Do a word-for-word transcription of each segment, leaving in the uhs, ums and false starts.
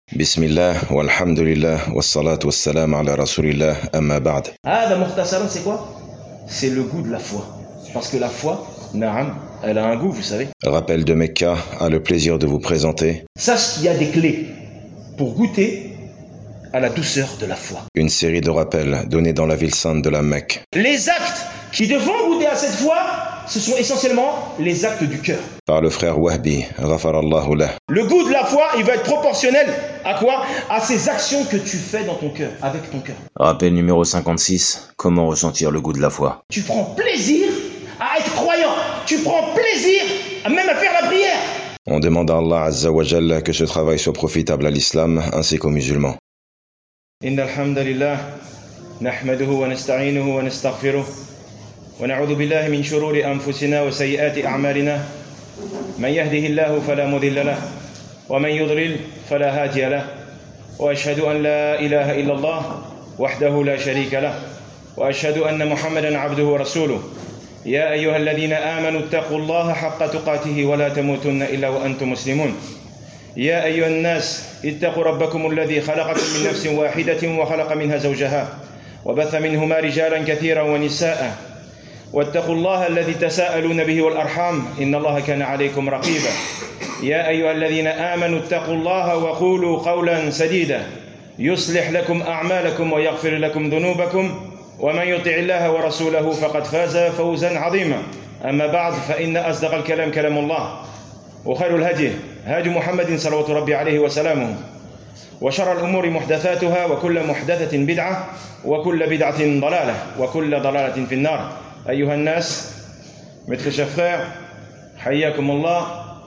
بسم الله والحمد لله والصلاة والسلام على رسول الله أما بعد. هذا مختصرا c'est quoi? C'est le goût de la foi. Parce que la foi, na'am, elle a un goût, vous savez. Rappel de Mecca a le plaisir de vous présenter. Sache qu'il y a des clés pour goûter à la douceur de la foi. Une série de rappels donnés dans la ville sainte de la Mecque. Les actes qui devront goûter à cette foi, ce sont essentiellement les actes du cœur. Par le frère Wahbi, ghafarallahu lah. Le goût de la foi, il va être proportionnel à quoi? À ces actions que tu fais dans ton cœur, avec ton cœur. Rappel numéro cinquante-six, comment ressentir le goût de la foi. Tu prends plaisir à être croyant. Tu prends plaisir à même à faire la prière. On demande à Allah Azza wa Jalla que ce travail soit profitable à l'islam ainsi qu'aux musulmans. Inna alhamdulillah, nahmaduhu wa nasta'inuhu wa nastaghfiruh. ونعوذ بالله من شرور أنفسنا وسيئات أعمالنا من يهده الله فلا مضل له ومن يضلل فلا هادي له وأشهد أن لا إله إلا الله وحده لا شريك له وأشهد أن محمدا عبده ورسوله يا أيها الذين آمنوا اتقوا الله حق تقاته ولا تموتن إلا وأنتم مسلمون يا أيها الناس اتقوا ربكم الذي خلقكم من نفس واحدة وخلق منها زوجها وبث منهما رجالا كثيرا ونساء واتقوا الله الذي تساءلون به والأرحام إن الله كان عليكم رقيبا يا أيها الذين آمنوا اتقوا الله وقولوا قولا سديدا يصلح لكم أعمالكم ويغفر لكم ذنوبكم ومن يطع الله ورسوله فقد فاز فوزا عظيما أما بعد فإن أصدق الكلام كلام الله وخير الهدي هدي محمد صلوات ربي عليه وسلامه وشر الأمور محدثاتها وكل محدثة بدعة وكل بدعة ضلالة وكل ضلالة في النار أيها الناس, mes très chers frères, حياكم الله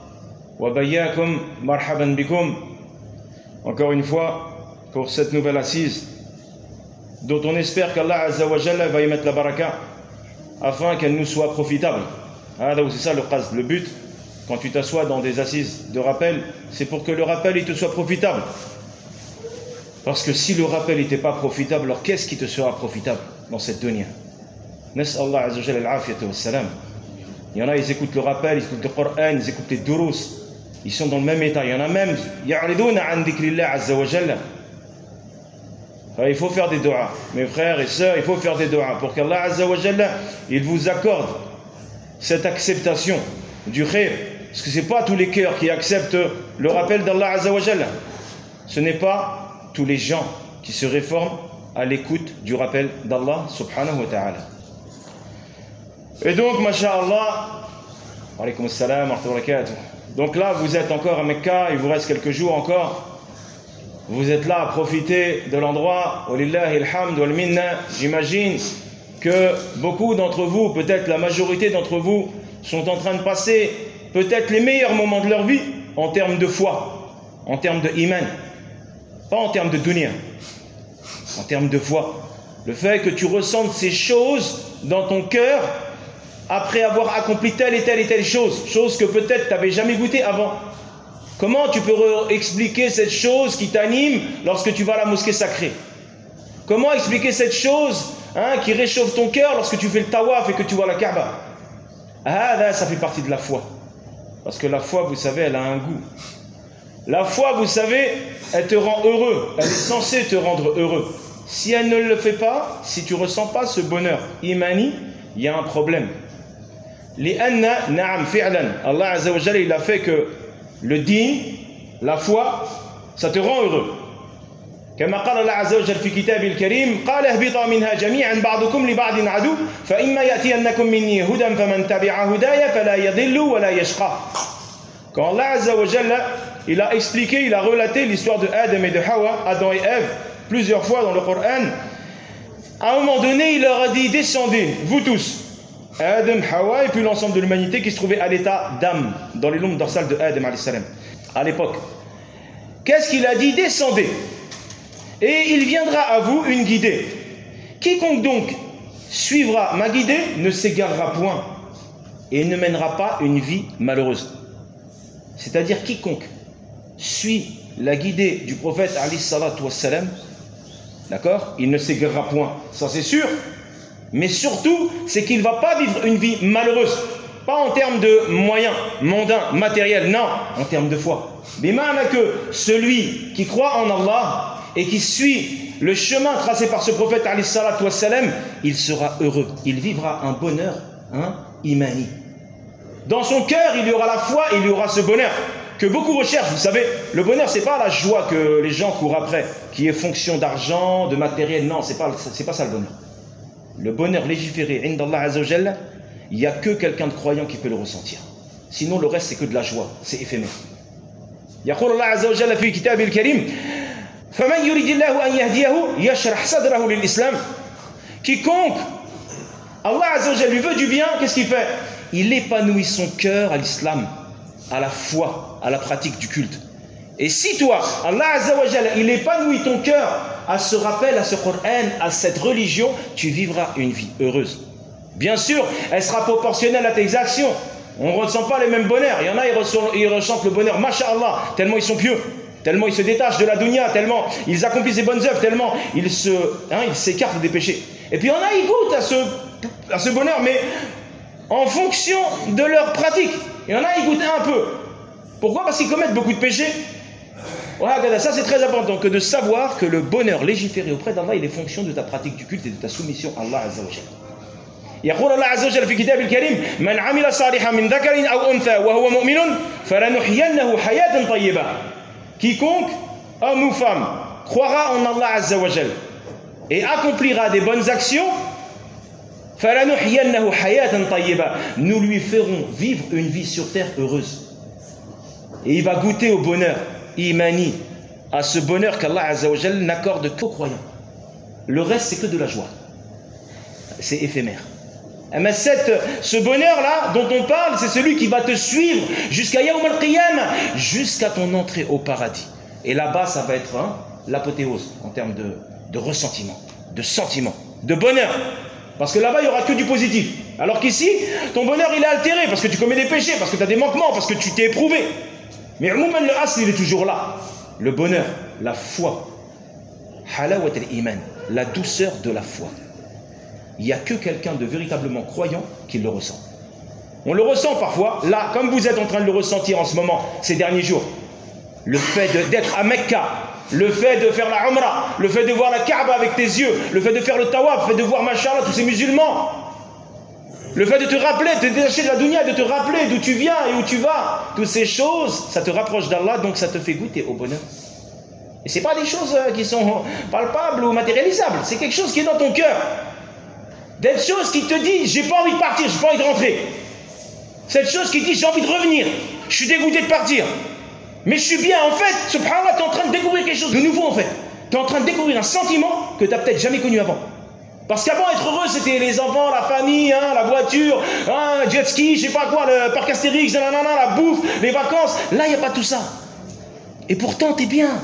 وبياكم مرحبا بكم. Encore une fois, pour cette nouvelle assise, dont on espère qu'Allah Azza wa Jalla va y mettre la baraka, afin qu'elle nous soit profitable. C'est ça le qasd, le but, quand tu t'assois dans des assises de rappel, c'est pour que le rappel il te soit profitable. Parce que si le rappel n'était pas profitable, alors qu'est-ce qui te sera profitable dans cette dunya? Nas Allah Azza wa Jalla al-afiyata wa salam. Il y en a, ils écoutent le rappel, ils écoutent le Coran, ils écoutent les durous. Ils sont dans le même état. Il y en a même, ya'riduna an dhikrillah Azza wa Jalla. Il faut faire des doigts. Mes frères et sœurs, il faut faire des doigts pour qu'Allah Azza wa Jalla, il vous accorde cette acceptation du khair. Parce que ce n'est pas tous les cœurs qui acceptent le rappel d'Allah Azza wa Jalla. Ce n'est pas tous les gens qui se réforment à l'écoute du rappel d'Allah subhanahu wa ta'ala. Et donc, masha'Allah, alaykoum assalam wa rahmatullahi wa barakatuh. Donc là, vous êtes encore à Mecca, il vous reste quelques jours encore. Vous êtes là à profiter de l'endroit. Walillahi alhamd wal minna. J'imagine que beaucoup d'entre vous, peut-être la majorité d'entre vous, sont en train de passer peut-être les meilleurs moments de leur vie en termes de foi, en termes de iman, pas en termes de dunya, en termes de foi. Le fait que tu ressentes ces choses dans ton cœur après avoir accompli telle et telle et telle chose, chose que peut-être tu n'avais jamais goûté avant. Comment tu peux expliquer cette chose qui t'anime lorsque tu vas à la mosquée sacrée? Comment expliquer cette chose hein, qui réchauffe ton cœur lorsque tu fais le tawaf et que tu vois la Kaaba? Ah, là, ça fait partie de la foi. Parce que la foi, vous savez, elle a un goût. La foi, vous savez, elle te rend heureux. Elle est censée te rendre heureux. Si elle ne le fait pas, si tu ne ressens pas ce bonheur imani, il y a un problème. Li'anna na'am fi'lan. Allah Azza wa Jalla, il a fait que le din, la foi, ça te rend heureux. كما قال الله عز وجل في كتابه الكريم قال اهبطوا منها جميعا بعضكم لبعض عدو فإما يأتينكم مني هدى فمن تبع هداي فلا يضل ولا يشقى. Quand Allah Azza wa Jalla, il a expliqué, il a relaté l'histoire de Adam et de Hawa, Adam et Ève, plusieurs fois dans le Coran, à un moment donné, il leur a dit descendez, vous tous, Adam, Hawa et puis l'ensemble de l'humanité qui se trouvait à l'état d'âme dans les lombres dorsales de Adam alayhi salam à l'époque. Qu'est-ce qu'il a dit? Descendez et il viendra à vous une guidée. Quiconque donc suivra ma guidée ne s'égarera point et ne mènera pas une vie malheureuse. C'est-à-dire quiconque suit la guidée du prophète alayhi salatu wassalam, d'accord, il ne s'égarera point, ça c'est sûr. Mais surtout, c'est qu'il ne va pas vivre une vie malheureuse. Pas en termes de moyens mondains, matériels, non, en termes de foi. Mais maintenant que celui qui croit en Allah et qui suit le chemin tracé par ce prophète, alayhi salatu wassalam, il sera heureux. Il vivra un bonheur hein, imani. Dans son cœur, il y aura la foi, il y aura ce bonheur que beaucoup recherchent. Vous savez, le bonheur, c'est pas la joie que les gens courent après, qui est fonction d'argent, de matériel. Non, c'est pas, c'est pas ça le bonheur. Le bonheur légiféré, indallah azza wa jalla, il n'y a que quelqu'un de croyant qui peut le ressentir. Sinon, le reste, c'est que de la joie, c'est éphémère. يقول الله عز وجل في كتابه الكريم فمن يريد الله أن يهديه يشرح صدره للإسلام. Quiconque Allah azza wa jalla lui veut du bien, qu'est-ce qu'il fait? Il épanouit son cœur à l'islam, à la foi, à la pratique du culte. Et si toi, Allah azza wa jalla, il épanouit ton cœur à ce rappel, à ce Coran, à cette religion, tu vivras une vie heureuse. Bien sûr, elle sera proportionnelle à tes actions. On ne ressent pas les mêmes bonheurs. Il y en a, ils ressentent, ils ressentent le bonheur, masha'Allah, tellement ils sont pieux, tellement ils se détachent de la dunya, tellement ils accomplissent des bonnes œuvres, tellement ils se, hein, ils s'écartent des péchés. Et puis il y en a, ils goûtent à ce, à ce bonheur, mais en fonction de leur pratique. Il y en a, ils goûtent un peu. Pourquoi? Parce qu'ils commettent beaucoup de péchés. Ça, c'est très important que de savoir que le bonheur légiféré auprès d'Allah, il est fonction de ta pratique du culte et de ta soumission à Allah azza wa jalla. يقول الله عز وجل في كتابه الكريم من عمل صالحا من ذكر أو أنثى وهو مؤمن فلنحيينه حياة طيبة. Quiconque, homme ou femme, croira en Allah azza wa jalla et accomplira des bonnes actions, فلنحيينه حياة طيبة, nous lui ferons vivre une vie sur terre heureuse. Et il va goûter au bonheur imani, à ce bonheur qu'Allah azza wa jalla n'accorde qu'aux croyants. Le reste, c'est que de la joie. C'est éphémère. Mais cette, ce bonheur-là dont on parle, c'est celui qui va te suivre jusqu'à Yawm al-Qiyamah, jusqu'à ton entrée au paradis. Et là-bas, ça va être hein, l'apothéose en termes de, de ressentiment, de sentiment, de bonheur. Parce que là-bas, il n'y aura que du positif. Alors qu'ici, ton bonheur, il est altéré parce que tu commets des péchés, parce que tu as des manquements, parce que tu t'es éprouvé. Mais le asl, il est toujours là. Le bonheur, la foi, halawat al-iman, la douceur de la foi. Il n'y a que quelqu'un de véritablement croyant qui le ressent. On le ressent parfois, là, comme vous êtes en train de le ressentir en ce moment, ces derniers jours. Le fait d'être à Mecca, le fait de faire la Umrah, le fait de voir la Kaaba avec tes yeux, le fait de faire le tawaf, le fait de voir, machallah, tous ces musulmans. Le fait de te rappeler, de te détacher de la dunya, de te rappeler d'où tu viens et où tu vas. Toutes ces choses, ça te rapproche d'Allah, donc ça te fait goûter au bonheur. Et ce n'est pas des choses qui sont palpables ou matérialisables, c'est quelque chose qui est dans ton cœur. Des choses qui te disent, j'ai pas envie de partir, j'ai pas envie de rentrer. Cette chose qui dit, j'ai envie de revenir, je suis dégoûté de partir. Mais je suis bien, en fait, subhanallah, tu es en train de découvrir quelque chose de nouveau, en fait. Tu es en train de découvrir un sentiment que tu n'as peut-être jamais connu avant. Parce qu'avant, être heureux, c'était les enfants, la famille, hein, la voiture, hein, jet ski, je sais pas quoi, le parc Astérix, nanana, la bouffe, les vacances. Là, il n'y a pas tout ça. Et pourtant, tu es bien.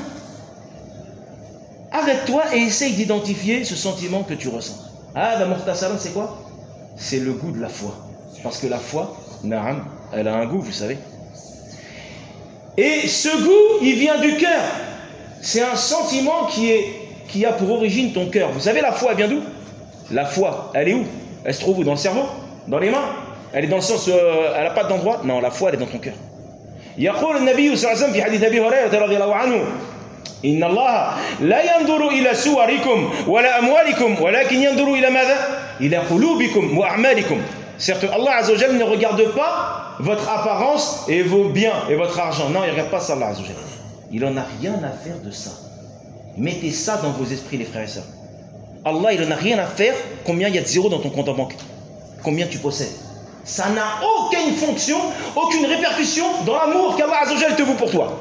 Arrête-toi et essaye d'identifier ce sentiment que tu ressens. Ah, la muhtasaran, c'est quoi? C'est le goût de la foi. Parce que la foi, na'am, elle a un goût, vous savez. Et ce goût, il vient du cœur. C'est un sentiment qui, est, qui a pour origine ton cœur. Vous savez, la foi, elle vient d'où? La foi, elle est où? Elle se trouve où? Dans le cerveau? Dans les mains? Elle est dans le sens, euh, elle n'a pas d'endroit? Non, la foi, elle est dans ton cœur. يقول النبي صلى الله عليه وسلم في حديث أبي هريرة رضي الله عنه إن الله لا ينظر إلى صوركم ولا أموالكم ولكن ينظر إلى ماذا؟ إلى قلوبكم وأعمالكم. Certes, Allah Azza wa Jalla ne regarde pas votre apparence et vos biens et votre argent. Non, il ne regarde pas ça, Allah Azza wa Jalla. Il n'en a rien à faire de ça. Mettez ça dans vos esprits, les frères et sœurs. Allah, il n'en a rien à faire combien il y a de zéros dans ton compte en banque. Combien tu possèdes. Ça n'a aucune fonction, aucune répercussion dans l'amour qu'Allah Azza wa Jalla te voue pour toi.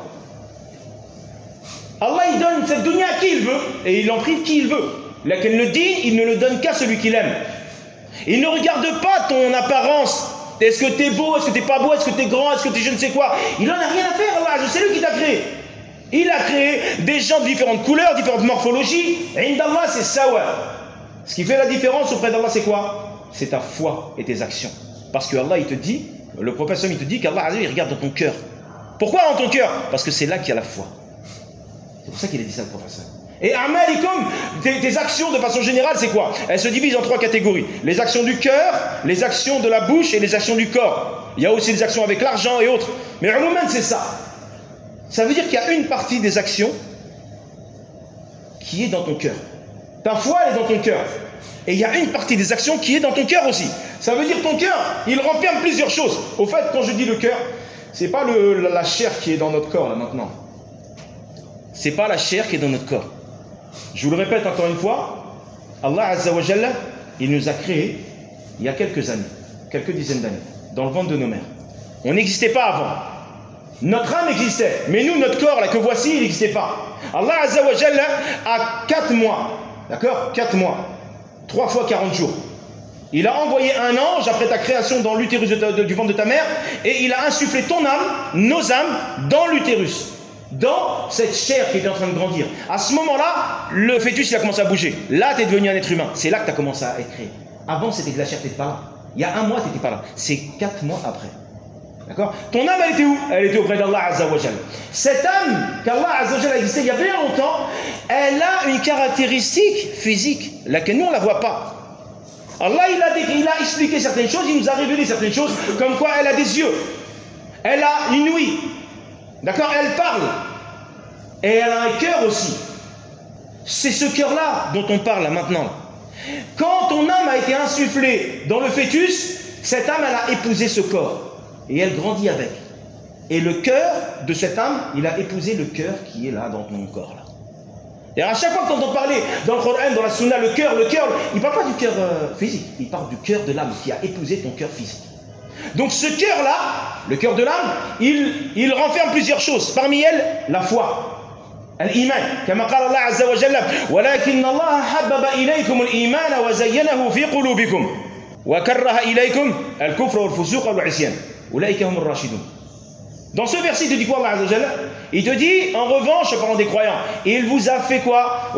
Allah, il donne cette dunya à qui il veut et il en prive qui il veut. Laquelle le dit, il ne le donne qu'à celui qu'il aime. Il ne regarde pas ton apparence. Est-ce que tu es beau, est-ce que tu n'es pas beau, est-ce que tu es grand, est-ce que tu es je ne sais quoi. Il n'en a rien à faire, Allah, c'est lui qui t'a créé. Il a créé des gens de différentes couleurs, différentes morphologies. Indallah, c'est sawa. Ce qui fait la différence auprès d'Allah, c'est quoi? C'est ta foi et tes actions. Parce que Allah, il te dit, le prophète, il te dit qu'Allah, il regarde dans ton cœur. Pourquoi dans ton cœur? Parce que c'est là qu'il y a la foi. C'est pour ça qu'il a dit ça, le prophète. Et a'malikum, tes, tes actions de façon générale, c'est quoi? Elles se divisent en trois catégories. Les actions du cœur, les actions de la bouche et les actions du corps. Il y a aussi les actions avec l'argent et autres. Mais au moment, c'est ça. Ça veut dire qu'il y a une partie des actions qui est dans ton cœur. Ta foi, elle est dans ton cœur. Et il y a une partie des actions qui est dans ton cœur aussi. Ça veut dire ton cœur, il renferme plusieurs choses. Au fait, quand je dis le cœur, c'est pas le, la chair qui est dans notre corps là maintenant. C'est pas la chair qui est dans notre corps. Je vous le répète encore une fois, Allah Azza wa Jalla, il nous a créés il y a quelques années, quelques dizaines d'années, dans le ventre de nos mères. On n'existait pas avant. Notre âme existait, mais nous, notre corps là que voici, il n'existait pas. Allah Azza wa Jalla a quatre mois, d'accord, quatre mois, trois fois quarante jours. Il a envoyé un ange après ta création dans l'utérus du ventre de ta mère, et il a insufflé ton âme, nos âmes, dans l'utérus, dans cette chair qui était en train de grandir. À ce moment-là, le fœtus il a commencé à bouger. Là, tu es devenu un être humain. C'est là que tu as commencé à être créé. Avant, c'était de la chair, tu n'étais pas là. Il y a un mois, tu n'étais pas là. C'est quatre mois après. D'accord? Ton âme, elle était où? Elle était auprès d'Allah Azza wa Jalla. Cette âme qu'Allah Azza wa Jalla a existé il y a bien longtemps, elle a une caractéristique physique, laquelle nous, on ne la voit pas. Allah, il a, il a expliqué certaines choses, il nous a révélé certaines choses, comme quoi elle a des yeux, elle a une ouïe, d'accord, elle parle, et elle a un cœur aussi. C'est ce cœur-là dont on parle là, maintenant. Quand ton âme a été insufflée dans le fœtus, cette âme, elle a épousé ce corps, et elle grandit avec. Et le cœur de cette âme, il a épousé le cœur qui est là dans ton corps là. Et à chaque fois qu'on entend parler dans le Coran, dans la Sunna, le cœur, le cœur, il ne parle pas du cœur euh, physique, il parle du cœur de l'âme qui a épousé ton cœur physique. Donc ce cœur-là, le cœur de l'âme, il, il renferme plusieurs choses. Parmi elles, la foi. Al-Iman. Comme dit Allah Azza wa Jalla, وَلَكِنَّ اللَّهَ حَبَّبَ إِلَيْكُمُ الْإِيمَانَ وَزَيَّنَهُ فِي قُلُوبِكُمْ وَكَرَّهَ إِلَيْكُمْ الْكُفْرَ وَالْفُسُوقَ وَالْعِصْيَانَ أُولَئِكَ هُمُ الرَّاشِدُونَ. Dans ce verset, il te dit quoi, Allah Azza wa Jalla? Il te dit, en revanche, parlant des croyants, il vous a fait quoi?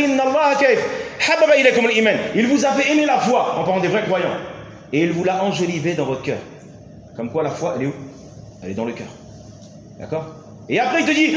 Il vous a fait aimer la foi, en parlant des vrais croyants. Et il vous l'a enjolivé dans votre cœur. Comme quoi la foi, elle est où? Elle est dans le cœur. D'accord? Et après, il te dit,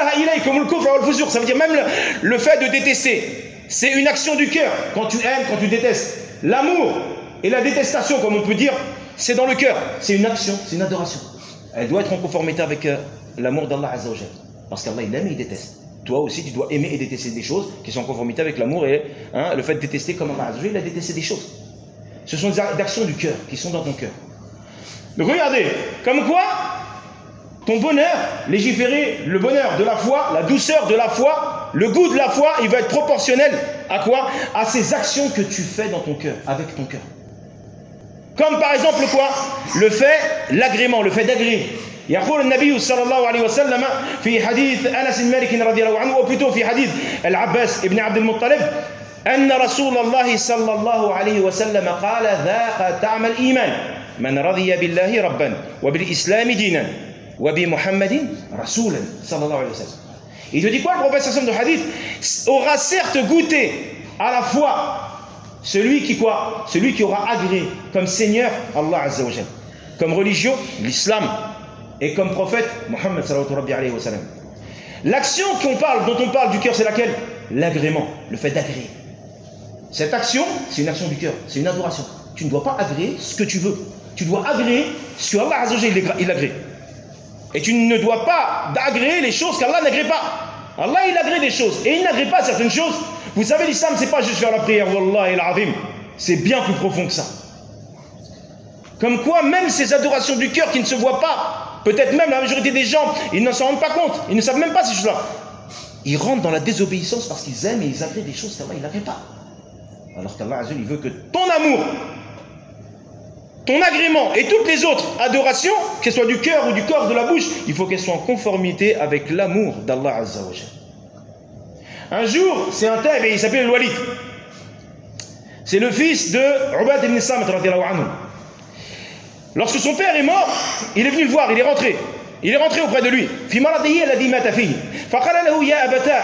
ça veut dire même le, le fait de détester. C'est une action du cœur. Quand tu aimes, quand tu détestes. L'amour et la détestation, comme on peut dire, c'est dans le cœur. C'est une action, c'est une adoration. Elle doit être en conformité avec euh, l'amour d'Allah Azza wa Jalla. Parce qu'Allah, il aime et il déteste. Toi aussi, tu dois aimer et détester des choses qui sont en conformité avec l'amour et hein, le fait de détester comme Allah Azza wa Jalla, il a détesté des choses. Ce sont des actions du cœur qui sont dans ton cœur. Donc regardez, comme quoi ton bonheur, légiférer, le bonheur de la foi, la douceur de la foi, le goût de la foi, il va être proportionnel à quoi? À ces actions que tu fais dans ton cœur, avec ton cœur. Comme par exemple quoi? Le fait, l'agrément, le fait d'agréer. يقول النبي صلى الله عليه وسلم في حديث أنس مالك رضي الله عنه وبلوتو في حديث العباس ابن عبد المطلب أن رسول الله صلى الله عليه وسلم قال ذاق طعم الإيمان من رضي بالله ربا وبالإسلام دينا وبمحمد رسولا صلى الله عليه وسلم. Il te dit quoi le prophète sallallahu alayhi wa sallam de hadith? Aura certes goûté à la foi celui qui quoi? Celui qui aura agréé comme Seigneur Allah Azza wa Jalla, comme religion l'islam et comme prophète Muhammad sallallahu alayhi wa sallam. L'action qu'on parle, dont on parle du cœur, c'est laquelle? L'agrément, le fait d'agréer. Cette action, c'est une action du cœur, c'est une adoration. Tu ne dois pas agréer ce que tu veux. Tu dois agréer ce que Allah Azza wa Jalla il agrée. Et tu ne dois pas agréer les choses qu'Allah n'agrée pas. Allah il agrée des choses et il n'agrée pas certaines choses. Vous savez, l'islam c'est pas juste faire la prière, Wallah et l'azim. C'est bien plus profond que ça. Comme quoi, même ces adorations du cœur qui ne se voient pas, peut-être même la majorité des gens, ils ne s'en rendent pas compte, ils ne savent même pas ces choses-là. Ils rentrent dans la désobéissance parce qu'ils aiment et ils agréent des choses qu'Allah il n'agrée pas. Alors qu'Allah Azza il veut que ton amour, ton agrément et toutes les autres adorations, qu'elles soient du cœur ou du corps, de la bouche, il faut qu'elles soient en conformité avec l'amour d'Allah Azza wa Jalla. Un jour, c'est un tabi, il s'appelle Al-Walid. C'est le fils de Ubad ibn Samit radiyallahu anhu. Lorsque son père est mort, il est venu le voir, il est rentré. Il est rentré auprès de lui. Fi maradihi alladhi mata fihi. Faqala lahu ya abata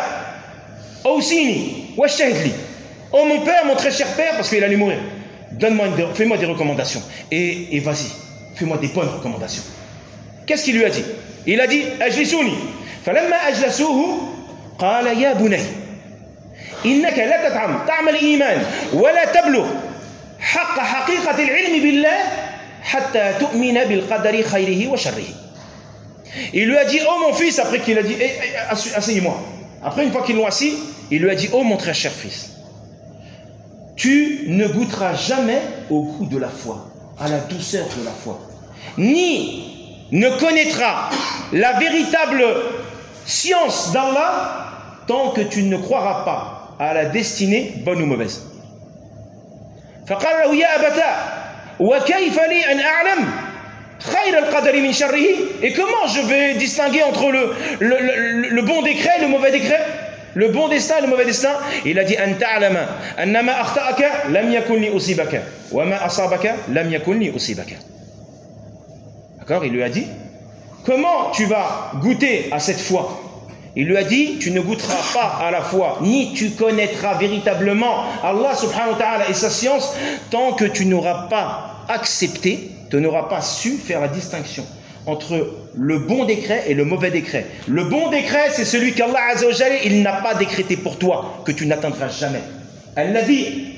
awsini washtahid li. Oh mon père, mon très cher père, parce qu'il allait mourir. Donne-moi une, fais-moi des recommandations. Et, et vas-y, fais-moi des bonnes recommandations. Qu'est-ce qu'il lui a dit? Il a dit, ajlisouni. Falamma ajlasuhu, qala ya bunay. إنك لا تتعم طعم الإيمان ولا تبلغ حق حقيقة العلم بالله حتى تؤمن بالقدر خيره وشره. Il lui a dit, oh mon fils, après qu'il a dit, hey, hey, asseyez-moi. Après, une fois qu'ils l'ont assis, il lui a dit, oh mon très cher fils, tu ne goûteras jamais au goût de la foi, à la douceur de la foi, ni ne connaîtras la véritable science d'Allah tant que tu ne croiras pas à la destinée bonne ou mauvaise. فقال له يا أبتاه وكيف لي أن أعلم خير القدر من شره. Et comment je vais distinguer entre le, le, le, le bon décret et le mauvais décret, le bon destin et le mauvais destin? Il a dit أن تعلم أن ما أخطأك لم يكن ليصيبك وما أصابك لم يكن ليصيبك. D'accord? Il lui a dit, comment tu vas goûter à cette foi? Il lui a dit, tu ne goûteras pas à la foi, ni tu connaîtras véritablement Allah subhanahu wa ta'ala et sa science, tant que tu n'auras pas accepté, tu n'auras pas su faire la distinction entre le bon décret et le mauvais décret. Le bon décret, c'est celui qu'Allah azza wa jalla, il n'a pas décrété pour toi, que tu n'atteindras jamais. Elle l'a dit,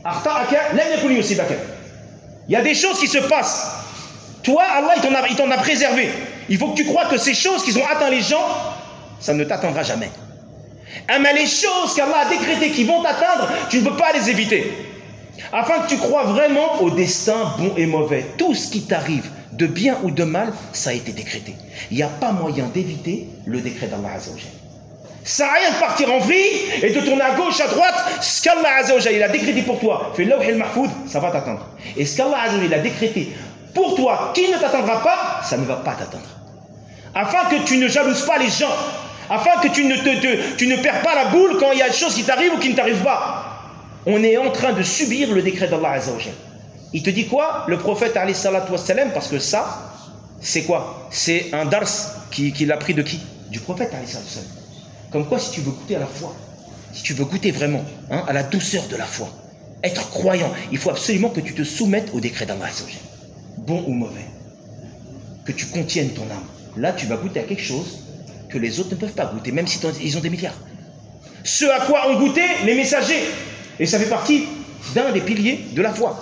il y a des choses qui se passent. Toi, Allah, il t'en a, il t'en a préservé. Il faut que tu crois que ces choses qui ont atteint les gens, ça ne t'atteindra jamais. Mais les choses qu'Allah a décrétées qui vont t'atteindre, tu ne peux pas les éviter. Afin que tu crois vraiment au destin bon et mauvais. Tout ce qui t'arrive, de bien ou de mal, ça a été décrété. Il n'y a pas moyen d'éviter le décret d'Allah azza wa jalla. Ça n'a rien de partir en vrille et de tourner à gauche, à droite. Ce qu'Allah azza wa jalla, il a décrété pour toi, fais l'awh al-mahfoud, ça va t'atteindre. Et ce qu'Allah azza wa jalla, il a décrété pour toi, qui ne t'atteindra pas, ça ne va pas t'atteindre. Afin que tu ne jalouses pas les gens, afin que tu ne, te, te, tu ne perds pas la boule quand il y a des choses qui t'arrivent ou qui ne t'arrivent pas. On est en train de subir le décret d'Allah azza wa jalla. Il te dit quoi? Le prophète alayhi salatu wassalam, parce que ça, c'est quoi? C'est un dars qu'il qui a pris de qui? Du prophète alayhi salatu wassalam. Comme quoi, si tu veux goûter à la foi, si tu veux goûter vraiment hein, à la douceur de la foi, être croyant, il faut absolument que tu te soumettes au décret d'Allah azza wa jalla. Bon ou mauvais, que tu contiennes ton âme. Là, tu vas goûter à quelque chose que les autres ne peuvent pas goûter, même si ils ont des milliards. Ce à quoi ont goûté les messagers. Et ça fait partie d'un des piliers de la foi.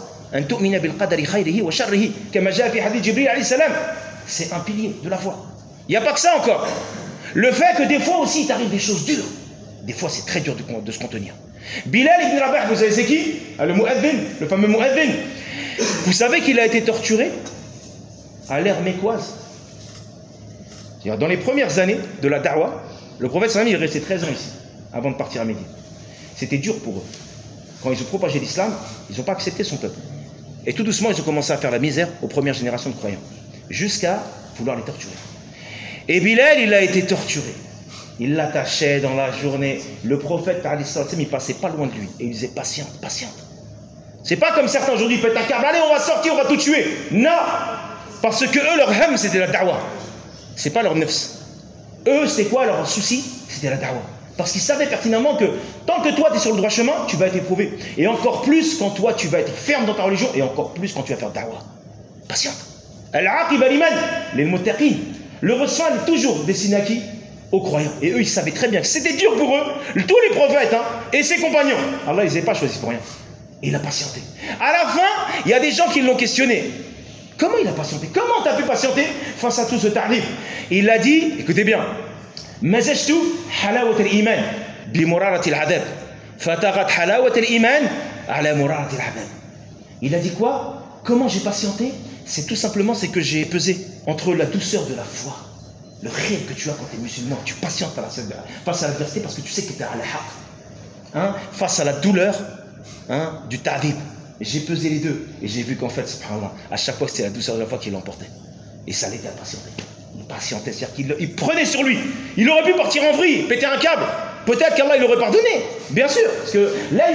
C'est un pilier de la foi. Il n'y a pas que ça encore. Le fait que des fois aussi, il t'arrive des choses dures. Des fois, c'est très dur de, de se contenir. Bilal ibn Rabah, vous savez c'est qui? Le mu'adhin, le fameux mu'adhin. Vous savez qu'il a été torturé à l'ère mécoise. Dans les premières années de la da'wah, le prophète sallam, il est resté treize ans ici, avant de partir à Médine. C'était dur pour eux. Quand ils ont propagé l'islam, ils n'ont pas accepté son peuple. Et tout doucement, ils ont commencé à faire la misère aux premières générations de croyants, jusqu'à vouloir les torturer. Et Bilal, il a été torturé. Il l'attachait dans la journée. Le prophète, il passait pas loin de lui. Et il disait, patiente, patiente. C'est pas comme certains aujourd'hui, pètent un câble, allez, on va sortir, on va tout tuer. Non! Parce que eux, leur ham, c'était la da'wah. C'est pas leur nefs. Eux, c'est quoi leur souci? C'était la da'wah. Parce qu'ils savaient pertinemment que tant que toi tu es sur le droit chemin, tu vas être éprouvé. Et encore plus quand toi tu vas être ferme dans ta religion, et encore plus quand tu vas faire da'wah. Patiente. Al-aqib al-iman, les muttaqin. Le ressent est toujours destiné à qui? Aux croyants. Et eux, ils savaient très bien que c'était dur pour eux, tous les prophètes hein, et ses compagnons. Allah, ils n'avaient pas choisi pour rien. Et il a patienté. À la fin, il y a des gens qui l'ont questionné. Comment il a patienté? Comment tu as pu patienter face à tout ce tarif? Il a dit, écoutez bien, مزجت حلاوة الإيمان بمرارة العذاب فتغت حلاوة الإيمان على مرارة العذاب. Il a dit quoi? Comment j'ai patienté? C'est tout simplement c'est que j'ai pesé entre la douceur de la foi, le rêve que tu as quand tu es musulman, tu patientes face à l'adversité parce que tu sais que tu es à la haq, hein, face à la douleur hein, du ta'dib. J'ai pesé les deux et j'ai vu qu'en fait, subhanallah, à chaque fois c'était la douceur de la foi qui l'emportait. Et ça l'aidait à patienter. Il patientait, c'est-à-dire qu'il il prenait sur lui. Il aurait pu partir en vrille, péter un câble. Peut-être qu'Allah il aurait pardonné, bien sûr. Parce que là,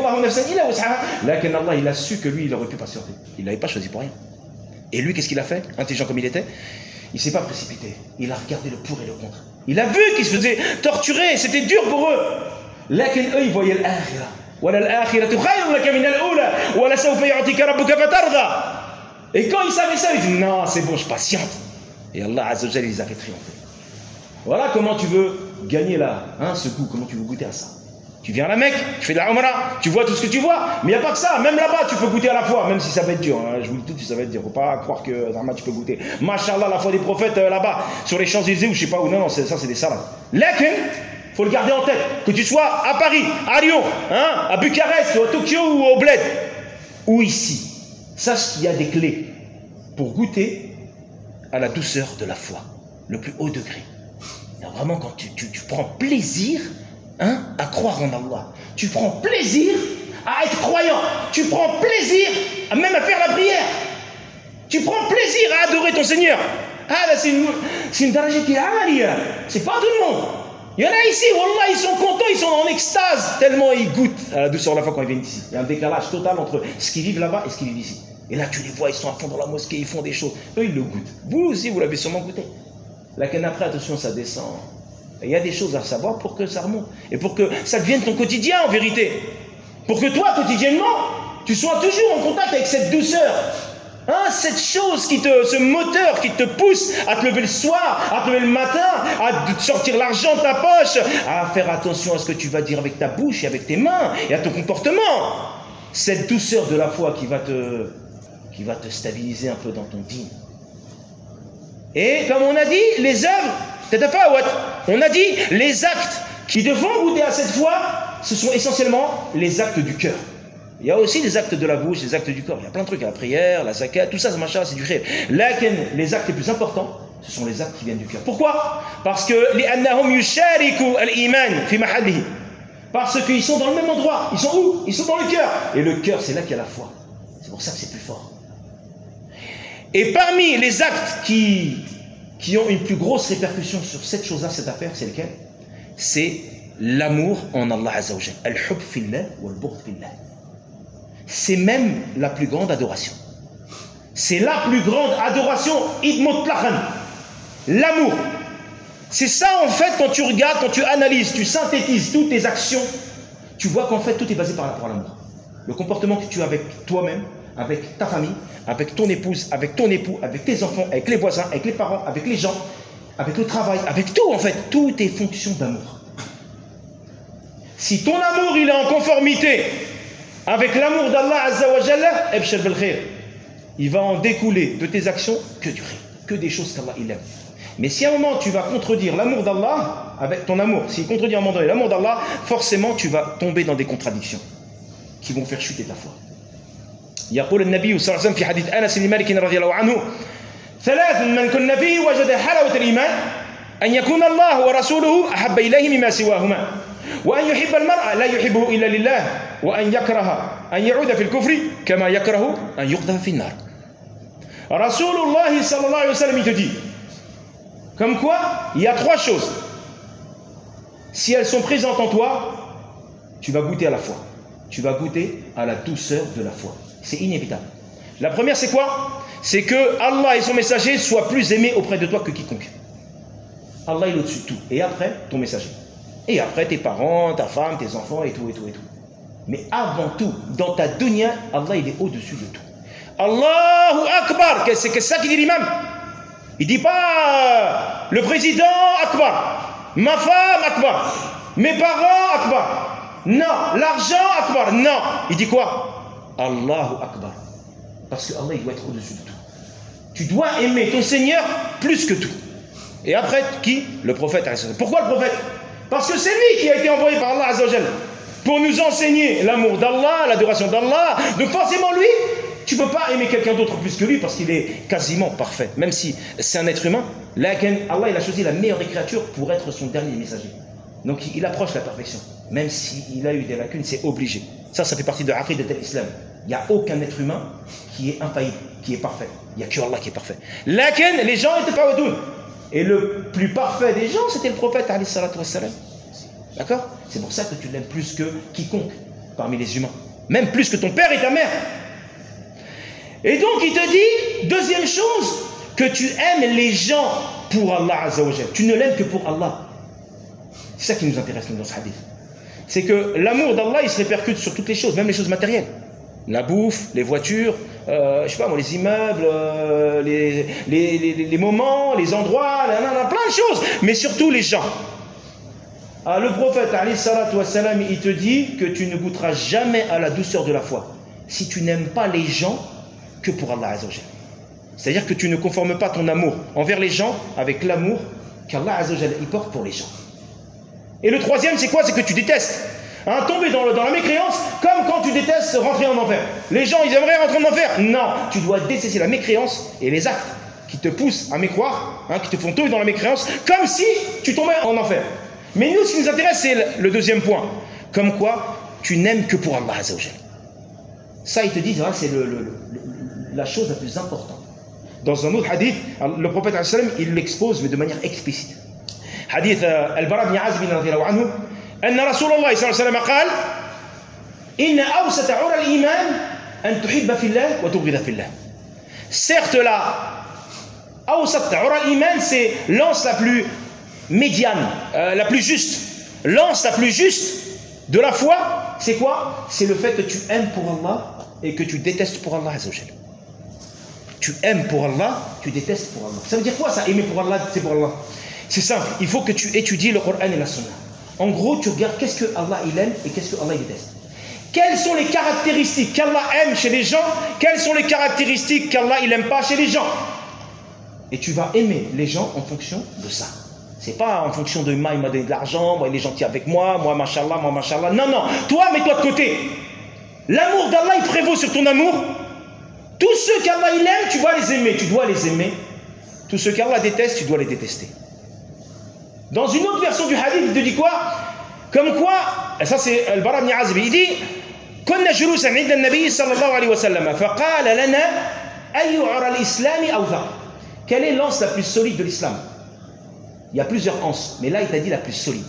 Allah il a su que lui il aurait pu patienter. Il ne l'avait pas choisi pour rien. Et lui, qu'est-ce qu'il a fait? Intelligent comme il était, il ne s'est pas précipité. Il a regardé le pour et le contre. Il a vu qu'il se faisait torturer, c'était dur pour eux. Là, eux, ils voyaient l'akhira. Et quand ils savaient ça, ils disaient non, c'est bon, je patiente. Et Allah Azza wa Jalla les a fait triompher. Voilà comment tu veux gagner là, hein, ce goût, comment tu veux goûter à ça. Tu viens à la Mecque, tu fais de la Umrah, tu vois tout ce que tu vois. Mais il n'y a pas que ça. Même là-bas, tu peux goûter à la foi, même si ça va être dur. Hein. Je vous le dis tout de suite, ça va être dur. Faut pas croire que tu peux goûter. Masha'Allah, la foi des prophètes euh, là-bas, sur les Champs-Élysées ou je sais pas où. Non, non, ça c'est des salades. Lakin, faut le garder en tête. Que tu sois à Paris, à Lyon, hein, à Bucarest, ou à Tokyo ou au Bled, ou ici. Sache qu'il y a des clés pour goûter à la douceur de la foi, le plus haut degré. Alors vraiment, quand tu, tu, tu prends plaisir hein, à croire en Allah, tu prends plaisir à être croyant, tu prends plaisir à même à faire la prière, tu prends plaisir à adorer ton Seigneur. Ah là, c'est une, c'est une daraja qui est alia, c'est pas tout le monde. Il y en a ici, wallah, ils sont contents, ils sont en extase, tellement ils goûtent à la douceur de la foi quand ils viennent ici. Il y a un décalage total entre ce qu'ils vivent là-bas et ce qu'ils vivent ici. Et là, tu les vois, ils sont à fond dans la mosquée, ils font des choses. Eux, ils le goûtent. Vous aussi, vous l'avez sûrement goûté. Là, après, attention, ça descend. Et il y a des choses à savoir pour que ça remonte. Et pour que ça devienne ton quotidien, en vérité. Pour que toi, quotidiennement, tu sois toujours en contact avec cette douceur. Hein, cette chose, qui te, ce moteur qui te pousse à te lever le soir, à te lever le matin, à te sortir l'argent de ta poche, à faire attention à ce que tu vas dire avec ta bouche et avec tes mains et à ton comportement. Cette douceur de la foi qui va te, qui va te stabiliser un peu dans ton dîme. Et comme on a dit, les œuvres, on a dit les actes qui te font goûter à cette foi, ce sont essentiellement les actes du cœur. Il y a aussi les actes de la bouche, les actes du corps. Il y a plein de trucs, la prière, la zakat, tout ça, c'est du khayr. Lakin, les actes les plus importants, ce sont les actes qui viennent du cœur. Pourquoi? Parce que li'annahum yushariku al-iman fi mahallihi. Parce qu'ils sont dans le même endroit. Ils sont où? Ils sont dans le cœur. Et le cœur, c'est là qu'il y a la foi. C'est pour ça que c'est plus fort. Et parmi les actes qui, qui ont une plus grosse répercussion sur cette chose-là, cette affaire, c'est lequel? C'est l'amour en Allah Azza wa Jal. Al-hub fillah wal-bughd fillah. C'est même la plus grande adoration. C'est la plus grande adoration, l'amour. C'est ça en fait, quand tu regardes, quand tu analyses, tu synthétises toutes tes actions, tu vois qu'en fait tout est basé par rapport à l'amour. Le comportement que tu as avec toi-même, avec ta famille, avec ton épouse, avec ton époux, avec tes enfants, avec les voisins, avec les parents, avec les gens, avec le travail, avec tout en fait, tout est fonction d'amour. Si ton amour il est en conformité avec l'amour d'Allah Azza wa Jalla, ebshar bil khair. Il va en découler de tes actions que du khair, que des choses qu'Allah il aime. Mais si à un moment tu vas contredire l'amour d'Allah avec ton amour, s'il contredit à un moment donné l'amour d'Allah, forcément tu vas tomber dans des contradictions qui vont faire chuter ta foi. يقول النبي صلى الله عليه وسلم في حديث أنس بن مالك رضي الله عنه ثلاث من كن فيه وجد حلاوة الإيمان أن يكون الله ورسوله أحب إليه مما سواهما وأن يحب المرء لا يحبه إلا لله وأن يكره أن يعود في الكفر كما يكره أن يقذف في النار. رسول الله صلى الله عليه وسلم il te dit comme quoi il y a trois choses. Si elles sont présentes en toi, tu vas goûter à la foi. Tu vas goûter à la douceur de la foi. C'est inévitable. La première c'est quoi? C'est que Allah et son messager soient plus aimés auprès de toi que quiconque. Allah est au-dessus de tout. Et après, ton messager. Et après, tes parents, ta femme, tes enfants, et tout, et tout, et tout. Mais avant tout, dans ta dunya, Allah, il est au-dessus de tout. Allahu Akbar, c'est ça qu'il dit l'imam. Il dit pas le président Akbar, ma femme Akbar, mes parents Akbar. Non, l'argent Akbar. Non. Il dit quoi? Allahu Akbar. Parce que Allah, il doit être au-dessus de tout. Tu dois aimer ton Seigneur plus que tout. Et après, qui? Le prophète. Pourquoi le prophète? Parce que c'est lui qui a été envoyé par Allah Azza wa Jal pour nous enseigner l'amour d'Allah, l'adoration d'Allah. Donc forcément lui, tu ne peux pas aimer quelqu'un d'autre plus que lui parce qu'il est quasiment parfait. Même si c'est un être humain, là, Allah il a choisi la meilleure des créatures pour être son dernier messager. Donc il approche la perfection. Même s'il a eu des lacunes, c'est obligé. Ça, ça fait partie de l'Aqidat al-Islam. Il n'y a aucun être humain qui est infaillible, qui est parfait. Il n'y a que Allah qui est parfait. Lakin, les gens étaient pas au. Et le plus parfait des gens, c'était le prophète, alayhi salatu wassalam. D'accord? C'est pour ça que tu l'aimes plus que quiconque parmi les humains. Même plus que ton père et ta mère. Et donc, il te dit, deuxième chose, que tu aimes les gens pour Allah Azza wa Jal. Tu ne l'aimes que pour Allah. C'est ça qui nous intéresse dans ce hadith. C'est que l'amour d'Allah, il se répercute sur toutes les choses, même les choses matérielles. La bouffe, les voitures, euh, je sais pas moi, les immeubles, euh, les, les, les, les moments, les endroits, là, là, là, plein de choses, mais surtout les gens. Ah, le prophète, alayhi salatu wassalam, il te dit que tu ne goûteras jamais à la douceur de la foi si tu n'aimes pas les gens que pour Allah Azza wa Jalla. C'est-à-dire que tu ne conformes pas ton amour envers les gens avec l'amour qu'Allah Azza wa Jalla il porte pour les gens. Et le troisième, c'est quoi? C'est que tu détestes. Hein, tomber dans, le, dans la mécréance, comme quand tu détestes rentrer en enfer. Les gens, ils aimeraient rentrer en enfer. Non, tu dois détester la mécréance et les actes qui te poussent à mécroire, hein, qui te font tomber dans la mécréance, comme si tu tombais en enfer. Mais nous, ce qui nous intéresse, c'est le, le deuxième point. Comme quoi, tu n'aimes que pour Allah Azza wa Jalla. Ça, ils te disent, hein, c'est le, le, le, la chose la plus importante. Dans un autre hadith, le prophète il l'expose, mais de manière explicite. Hadith Al-Bara ibn Azib radiyallahu anhu, أن رسول الله صلى الله عليه وسلم قال إن أوسط عرى الإيمان أن تحب في الله وتبغض في الله. Certes là, أوسط عرى الإيمان, c'est l'anse la plus médiane, euh, la plus juste. L'anse la plus juste de la foi, c'est quoi? C'est le fait que tu aimes pour Allah et que tu détestes pour Allah Azza wa Jalla. Tu aimes pour Allah, tu détestes pour Allah. Ça veut dire quoi ça, aimer pour Allah, c'est pour Allah? C'est simple, il faut que tu étudies le Coran et la Sunna. En gros, tu regardes qu'est-ce que Allah il aime et qu'est-ce que Allah il déteste. Quelles sont les caractéristiques qu'Allah aime chez les gens? Quelles sont les caractéristiques qu'Allah il n'aime pas chez les gens? Et tu vas aimer les gens en fonction de ça. C'est pas en fonction de moi, il m'a donné de l'argent, moi il est gentil avec moi, moi machallah, moi machallah. Non, non, toi mets-toi de côté. L'amour d'Allah il prévaut sur ton amour. Tous ceux qu'Allah il aime, tu dois les aimer, tu dois les aimer. Tous ceux qu'Allah déteste, tu dois les détester. Dans une autre version du hadith, il te dit quoi? Comme quoi, et ça c'est Al-Bara ibn Azib, il dit كنا جلوسا عند النبي صلى الله عليه وسلم فقال لنا أي عرى الإسلام أوثق. Quelle est l'anse la plus solide de l'islam? Il y a plusieurs anses, mais là il t'a dit la plus solide.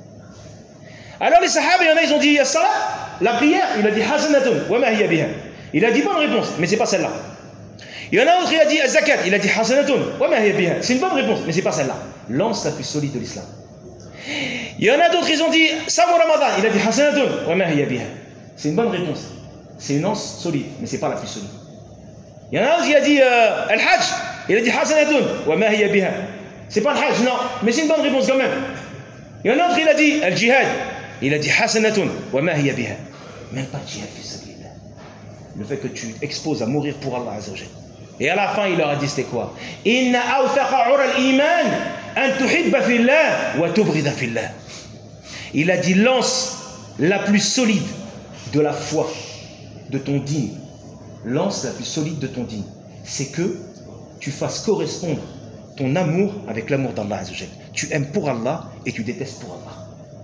Alors les sahaba, il y en a, ils ont dit as-salat, la prière, il a dit hasanatun wa ma hiya biha. Il a dit bonne réponse, mais c'est pas celle-là. Il y en a autre, il a dit az-zakat, il a dit hasanatun wa ma hiya biha. C'est une bonne réponse, mais c'est pas celle-là. L'anse la plus solide de l'islam. Il y en a d'autres, ils ont dit Samu Ramadan, il a dit hasanatun wa ma hiya biha. C'est une bonne réponse. C'est une anse solide, mais c'est pas la plus solide. Il y en a d'autres, il a dit euh, al-hajj, il a dit hasanatun wa ma hiya biha. C'est pas le hajj, non, mais c'est une bonne réponse quand même. Il y en a d'autres, il a dit al-jihad, il a dit hasanatun wa ma hiya biha. Même pas le jihad fi sabilillah. Le fait que tu exposes à mourir pour Allah Azza wa Jalla. Et à la fin, il leur a dit c'était quoi? Inna awthaqa ura al-iman an tuhibba fillah wa tubrida fillah. Il a dit l'anse la plus solide de la foi, de ton digne. L'anse la plus solide de ton digne, c'est que tu fasses correspondre ton amour avec l'amour d'Allah Azza wa Jalla. Tu aimes pour Allah et tu détestes pour Allah.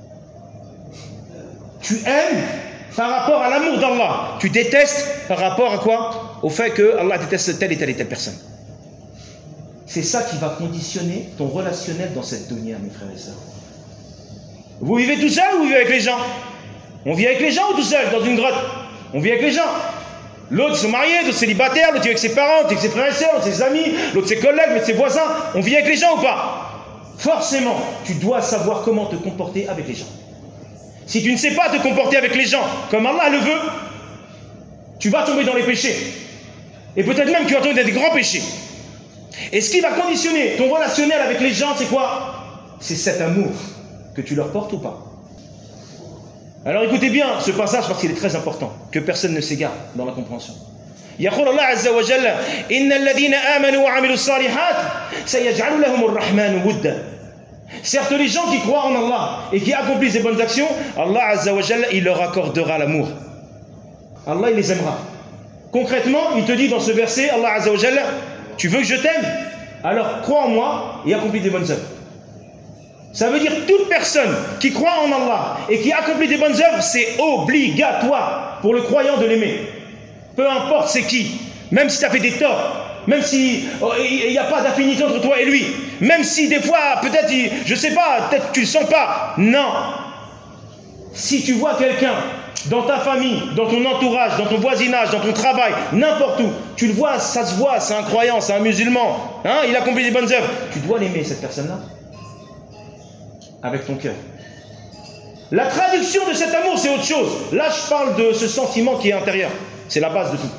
Tu aimes par rapport à l'amour d'Allah. Tu détestes par rapport à quoi? Au fait que Allah déteste telle et telle et telle personne. C'est ça qui va conditionner ton relationnel dans cette dunya, mes frères et sœurs. Vous vivez tout seul ou vous vivez avec les gens? On vit avec les gens ou tout seul dans une grotte? On vit avec les gens. L'autre sont mariés, l'autre célibataire, l'autre avec ses parents, l'autre avec ses frères et sœurs, l'autre ses amis, l'autre ses collègues, l'autre ses voisins. On vit avec les gens ou pas? Forcément, tu dois savoir comment te comporter avec les gens. Si tu ne sais pas te comporter avec les gens comme Allah le veut, tu vas tomber dans les péchés. Et peut-être même que tu vas tomber dans des grands péchés. Et ce qui va conditionner ton relationnel avec les gens, c'est quoi? C'est cet amour que tu leur portes ou pas. Alors écoutez bien ce passage parce qu'il est très important, que personne ne s'égare dans la compréhension. يقول الله عز وجل إن الذين آمنوا وعملوا الصالحات سيجعل لهم الرحمن ودا. Certes, les gens qui croient en Allah et qui accomplissent des bonnes actions, Allah Azza wa Jalla, il leur accordera l'amour. Allah, il les aimera. Concrètement, il te dit dans ce verset, Allah Azza wa Jalla, tu veux que je t'aime? Alors crois en moi et accomplis des bonnes œuvres. Ça veut dire toute personne qui croit en Allah et qui accomplit des bonnes œuvres, c'est obligatoire pour le croyant de l'aimer. Peu importe c'est qui, même si tu as fait des torts, même si il n'y a pas d'affinité entre toi et lui, même si des fois, peut-être, je sais pas, peut-être tu le sens pas. Non. Si tu vois quelqu'un dans ta famille, dans ton entourage, dans ton voisinage, dans ton travail, n'importe où, tu le vois, ça se voit, c'est un croyant, c'est un musulman, hein, il accomplit des bonnes œuvres, tu dois l'aimer cette personne-là avec ton cœur. La traduction de cet amour, c'est autre chose. Là, je parle de ce sentiment qui est intérieur. C'est la base de tout.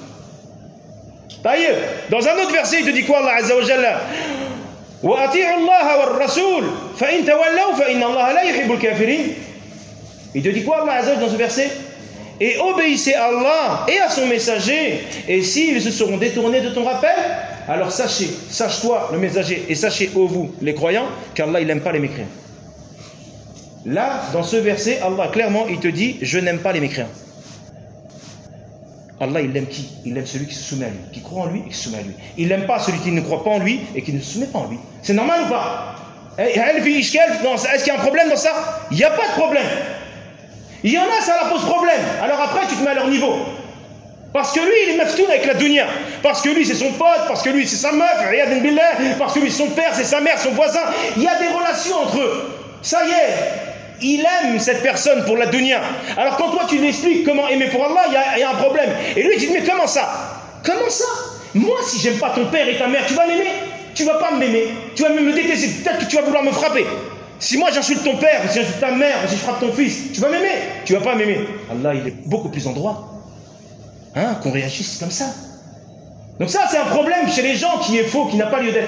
D'ailleurs, dans un autre verset, il te dit quoi, Allah Azza wa Jalla? Wa ati'u Allah wa ar-Rasul فَإِن تَوَلَّوْا فَإِنَّ اللَّهَ لَا يُحِبُّ الْكَافِرِينَ. Il te dit quoi Allah Azza wa Jalla dans ce verset? Et obéissez à Allah et à son messager. Et s'ils se seront détournés de ton rappel, alors sachez, sache-toi le messager, et sachez, ô vous, les croyants, qu'Allah il n'aime pas les mécréants. Là, dans ce verset, Allah clairement, il te dit, je n'aime pas les mécréants. Allah, il aime qui? Il aime celui qui se soumet à lui, qui croit en lui et qui se soumet à lui. Il n'aime pas celui qui ne croit pas en lui et qui ne se soumet pas en lui. C'est normal ou pas? Est-ce qu'il y a un problème dans ça? Il n'y a pas de problème. Il y en a, ça leur pose problème. Alors après, tu te mets à leur niveau. Parce que lui, il est maftoun avec la dunya. Parce que lui, c'est son pote. Parce que lui, c'est sa meuf. Parce que lui, c'est son père, c'est sa mère, son voisin. Il y a des relations entre eux. Ça y est, il aime cette personne pour la dunya. Alors quand toi, tu lui expliques comment aimer pour Allah, il y a, il y a un problème. Et lui, il dit, mais comment ça? Comment ça? Moi, si j'aime pas ton père et ta mère, tu vas m'aimer? Tu vas pas m'aimer. Tu vas même me détester. Peut-être que tu vas vouloir me frapper. Si moi j'insulte ton père, si j'insulte ta mère, si je frappe ton fils, tu vas m'aimer? Tu vas pas m'aimer. Allah, il est beaucoup plus en droit. Hein, qu'on réagisse comme ça. Donc ça, c'est un problème chez les gens qui est faux, qui n'a pas lieu d'être.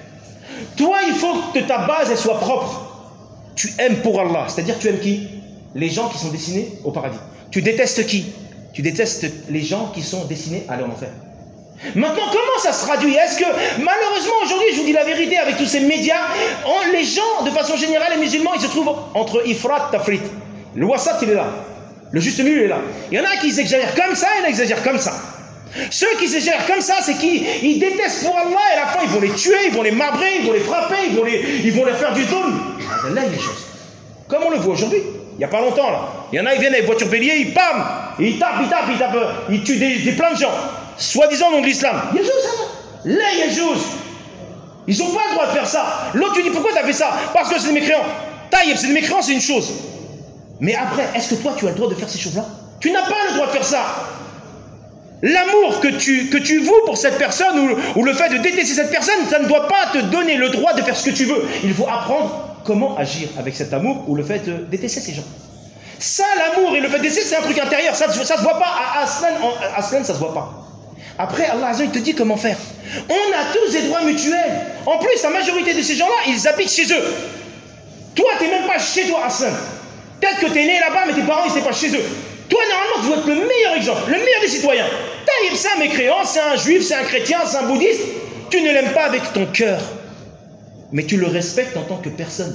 Toi, il faut que ta base, elle soit propre. Tu aimes pour Allah. C'est-à-dire, tu aimes qui? Les gens qui sont destinés au paradis. Tu détestes qui? Tu détestes les gens qui sont destinés à aller en enfer. Maintenant, comment ça se traduit? Est-ce que, malheureusement, aujourd'hui, je vous dis la vérité, avec tous ces médias, on, les gens, de façon générale, les musulmans, ils se trouvent entre ifrat, tafrit. Le wasat, il est là. Le juste milieu, il est là. Il y en a qui exagèrent comme ça, et il y en a qui exagèrent comme ça. Ceux qui exagèrent comme ça, c'est qui? Ils détestent pour Allah, et à la fin, ils vont les tuer, ils vont les marbrer, ils vont les frapper, ils vont les, ils vont les faire du dôme. Là, il y a des choses. Comme on le voit aujourd'hui. Il n'y a pas longtemps, là. Il y en a, ils viennent avec voiture bélier, ils pam, ils tapent, ils tapent, ils tapent, ils tuent des, des plein de gens. Soi-disant au nom de l'islam. Il y a chose, ça. Là, il y a chose. Ils n'ont pas le droit de faire ça. L'autre, tu dis, pourquoi tu as fait ça? Parce que c'est des mécréants. Taïeb, c'est des mécréants, c'est une chose. Mais après, est-ce que toi, tu as le droit de faire ces choses-là? Tu n'as pas le droit de faire ça. L'amour que tu, que tu voues pour cette personne ou, ou le fait de détester cette personne, ça ne doit pas te donner le droit de faire ce que tu veux. Il faut apprendre comment agir avec cet amour ou le fait de détester ces gens. Ça, l'amour et le fait de détester, c'est un truc intérieur. Ça ne se voit pas. À Aslan, à Aslan, ça ne se voit pas. Après, Allah Azza il te dit comment faire. On a tous des droits mutuels. En plus, la majorité de ces gens-là, ils habitent chez eux. Toi, tu n'es même pas chez toi, Hassan. Peut-être que tu es né là-bas, mais tes parents, ils n'étaient pas chez eux. Toi, normalement, tu dois être le meilleur exemple, le meilleur des citoyens. Taïb, c'est un mécréant, c'est un juif, c'est un chrétien, c'est un bouddhiste. Tu ne l'aimes pas avec ton cœur, mais tu le respectes en tant que personne.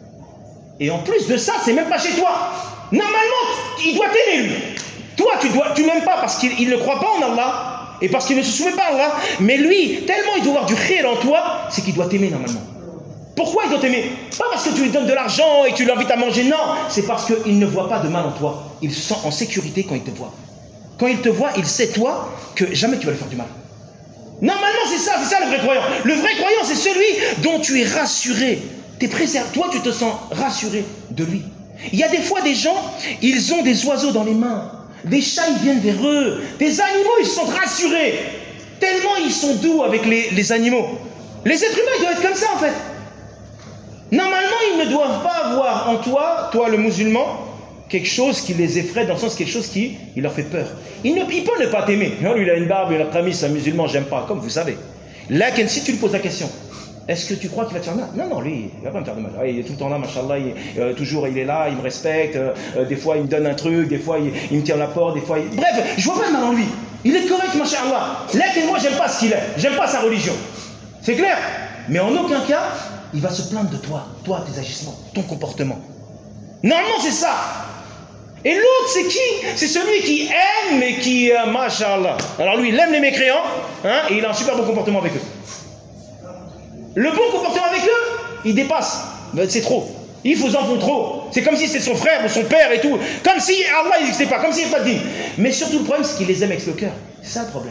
Et en plus de ça, c'est même pas chez toi. Normalement, il doit t'aimer, lui. Toi, tu dois, tu n'aimes pas parce qu'il ne croit pas en Allah. Et parce qu'il ne se souvient pas à Allah, mais lui, tellement il doit avoir du khir en toi, c'est qu'il doit t'aimer normalement. Pourquoi il doit t'aimer? Pas parce que tu lui donnes de l'argent et que tu l'invites à manger, non. C'est parce qu'il ne voit pas de mal en toi. Il se sent en sécurité quand il te voit. Quand il te voit, il sait toi que jamais tu vas lui faire du mal. Normalement, c'est ça, c'est ça le vrai croyant. Le vrai croyant, c'est celui dont tu es rassuré. T'es préservé. Toi, tu te sens rassuré de lui. Il y a des fois des gens, ils ont des oiseaux dans les mains. Des chats, ils viennent vers eux. Des animaux, ils se sentent rassurés. Tellement ils sont doux avec les, les animaux. Les êtres humains, ils doivent être comme ça, en fait. Normalement, ils ne doivent pas avoir en toi, toi le musulman, quelque chose qui les effraie, dans le sens quelque chose qui il leur fait peur. Il, ne, il peut ne pas t'aimer. Non, lui, il a une barbe, il a un camis, c'est un musulman, j'aime pas, comme vous savez. Là, si tu lui poses la question, est-ce que tu crois qu'il va te faire mal? Non, non, lui, il va pas me faire de mal. Il est tout le temps là, machallah, il, euh, toujours il est là, il me respecte, euh, des fois il me donne un truc, des fois il, il me tire la porte, des fois il... Bref, je vois pas de mal en lui. Il est correct, machallah. Là, moi, j'aime pas ce qu'il est, j'aime pas sa religion. C'est clair? Mais en aucun cas, il va se plaindre de toi, toi, tes agissements, ton comportement. Normalement, c'est ça. Et l'autre, c'est qui? C'est celui qui aime et qui, euh, machallah. Alors lui, il aime les mécréants, hein, et il a un super bon comportement avec eux. Le bon comportement avec eux, il dépasse. C'est trop. Ils vous en font trop. C'est comme si c'était son frère ou son père et tout. Comme si Allah n'existait pas, comme s'il n'y avait pas de digne. Mais surtout, le problème, c'est qu'il les aime avec le cœur. C'est ça le problème.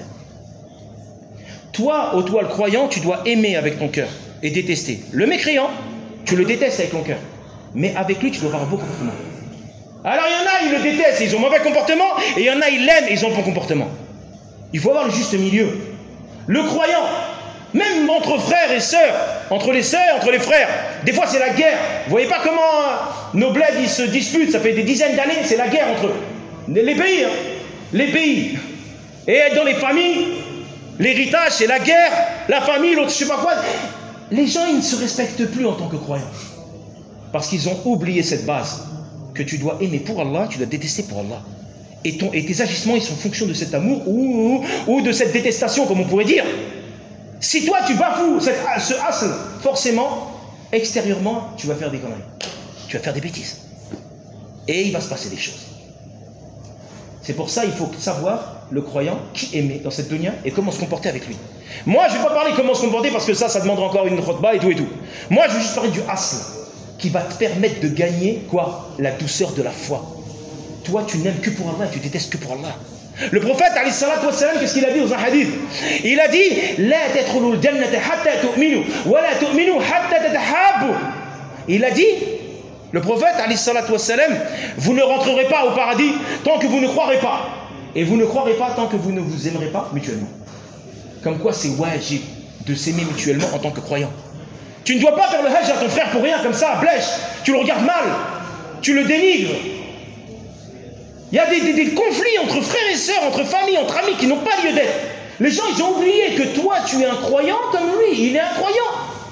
Toi, ô toi le croyant, tu dois aimer avec ton cœur et détester. Le mécréant, tu le détestes avec ton cœur. Mais avec lui, tu dois avoir un bon comportement. Alors, il y en a, ils le détestent, ils ont mauvais comportement. Et il y en a, ils l'aiment et ils ont bon comportement. Il faut avoir le juste milieu. Le croyant, même entre frères et sœurs, entre les sœurs, entre les frères, des fois c'est la guerre. Vous voyez pas comment euh, nos bleds ils se disputent, ça fait des dizaines d'années, c'est la guerre entre eux. Les pays, hein, les pays. Et dans les familles, l'héritage c'est la guerre, la famille, l'autre je sais pas quoi. Les gens ils ne se respectent plus en tant que croyants. Parce qu'ils ont oublié cette base, que tu dois aimer pour Allah, tu dois détester pour Allah. Et, ton, et tes agissements, ils sont en fonction de cet amour ou, ou, ou de cette détestation, comme on pourrait dire. Si toi, tu bafoues cette, ce asl, forcément, extérieurement, tu vas faire des conneries. Tu vas faire des bêtises. Et il va se passer des choses. C'est pour ça qu'il faut savoir, le croyant, qui aimer dans cette dunya et comment se comporter avec lui. Moi, je ne vais pas parler comment se comporter parce que ça, ça demandera encore une khutbah et tout et tout. Moi, je vais juste parler du asl, qui va te permettre de gagner, quoi? La douceur de la foi. Toi, tu n'aimes que pour Allah et tu détestes que pour Allah. Le prophète, alayhi salatu wassalam, qu'est-ce qu'il a dit dans un hadith? Il a dit La tadkhulul jannata hatta tu'minu wa la tu'minu hatta tatahabbu. Il a dit, le prophète, alayhi salatu wassalam, vous ne rentrerez pas au paradis tant que vous ne croirez pas. Et vous ne croirez pas tant que vous ne vous aimerez pas mutuellement. Comme quoi c'est wajib de s'aimer mutuellement en tant que croyant. Tu ne dois pas faire le hajj à ton frère pour rien, comme ça, blèche. Tu le regardes mal, tu le dénigres. Il y a des, des, des conflits entre frères et sœurs, entre familles, entre amis qui n'ont pas lieu d'être. Les gens, ils ont oublié que toi, tu es un croyant comme lui. Il est un croyant.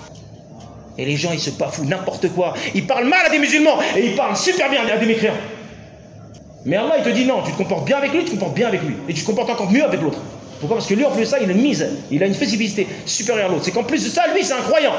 Et les gens, ils se bafouent n'importe quoi. Ils parlent mal à des musulmans et ils parlent super bien à des mécréants. Mais Allah, il te dit non, tu te comportes bien avec lui, tu te comportes bien avec lui. Et tu te comportes encore mieux avec l'autre. Pourquoi? Parce que lui, en plus de ça, il a une mise, il a une flexibilité supérieure à l'autre. C'est qu'en plus de ça, lui, c'est un croyant.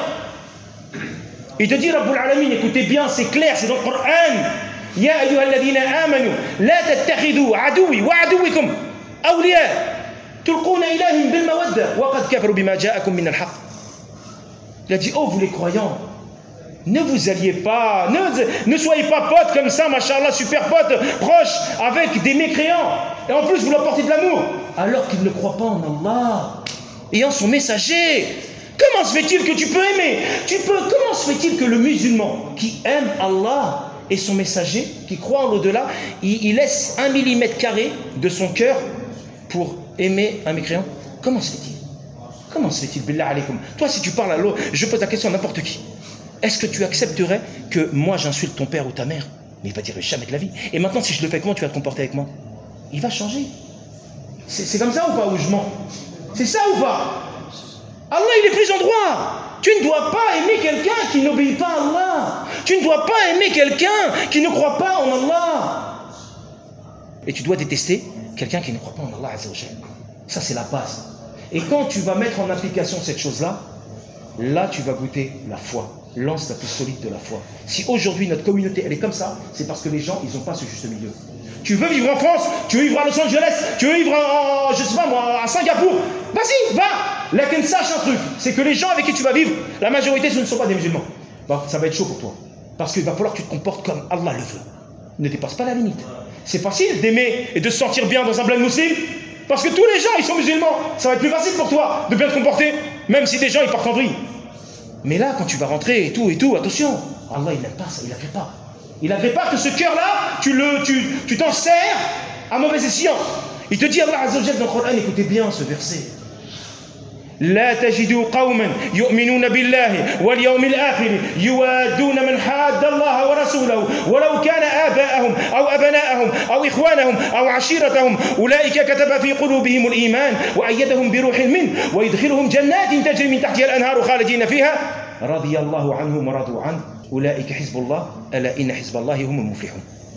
Il te dit, Rabbul Alamin, écoutez bien, c'est clair, c'est dans le Coran. Ya ayyuhalladhina amanu, la tattakhidhu aduwi wa aduwikum awliya tulquna ilayhim bil mawadda wa qad kafaru bima ja'akum min al-haqq. Il a dit, oh, vous les croyants, ne vous alliez pas, ne, ne soyez pas potes comme ça, machallah, super potes, proches, avec des mécréants. Et en plus, vous leur portez de l'amour, alors qu'ils ne croient pas en Allah et en son messager. Comment se fait-il que tu peux aimer tu peux, Comment se fait-il que le musulman qui aime Allah et son messager, qui croit en l'au-delà, il, il laisse un millimètre carré de son cœur pour aimer un mécréant? Comment se fait-il Comment se fait-il, billah alaykum? Toi, si tu parles à l'autre, je pose la question à n'importe qui. Est-ce que tu accepterais que moi j'insulte ton père ou ta mère? Mais il va dire jamais de la vie. Et maintenant, si je le fais, comment tu vas te comporter avec moi? Il va changer. C'est comme ça ou pas, où je mens? C'est ça ou pas? Allah, il est plus en droit. Tu ne dois pas aimer quelqu'un qui n'obéit pas à Allah. Tu ne dois pas aimer quelqu'un qui ne croit pas en Allah. Et tu dois détester quelqu'un qui ne croit pas en Allah Azza wa Jalla. Ça, c'est la base. Et quand tu vas mettre en application cette chose-là, là, tu vas goûter la foi, l'anse la plus solide de la foi. Si aujourd'hui notre communauté, elle est comme ça, c'est parce que les gens, ils n'ont pas ce juste milieu. Tu veux vivre en France, tu veux vivre à Los Angeles, tu veux vivre en, en je sais pas moi, à Singapour, vas-y, va. Là, qu'elle sache un truc, c'est que les gens avec qui tu vas vivre, la majorité, ce ne sont pas des musulmans. Bon, ça va être chaud pour toi. Parce qu'il va falloir que tu te comportes comme Allah le veut. Ne dépasse pas la limite. C'est facile d'aimer et de se sentir bien dans un bled musulman, parce que tous les gens, ils sont musulmans. Ça va être plus facile pour toi de bien te comporter, même si des gens, ils partent en vrille. Mais là, quand tu vas rentrer et tout et tout, attention, Allah, il n'aime pas ça, il n'agrée pas. Il n'agrée pas que ce cœur-là, tu le, tu, tu t'en sers à mauvais escient. Il te dit, Allah Azza wa Jalla dans le Coran, écoutez bien ce verset. لا تجدوا قوما يؤمنون بالله واليوم الآخر يوادون من حاد الله ورسوله ولو كان آباءهم أو أبناءهم أو إخوانهم أو عشيرتهم أولئك كتب في قلوبهم الإيمان وأيدهم بروح منه ويدخلهم جنات تجري من تحتها الأنهار خالدين فيها رضي الله عنهم ورضوا عنه أولئك حزب الله ألا إن حزب الله هم المفلحون.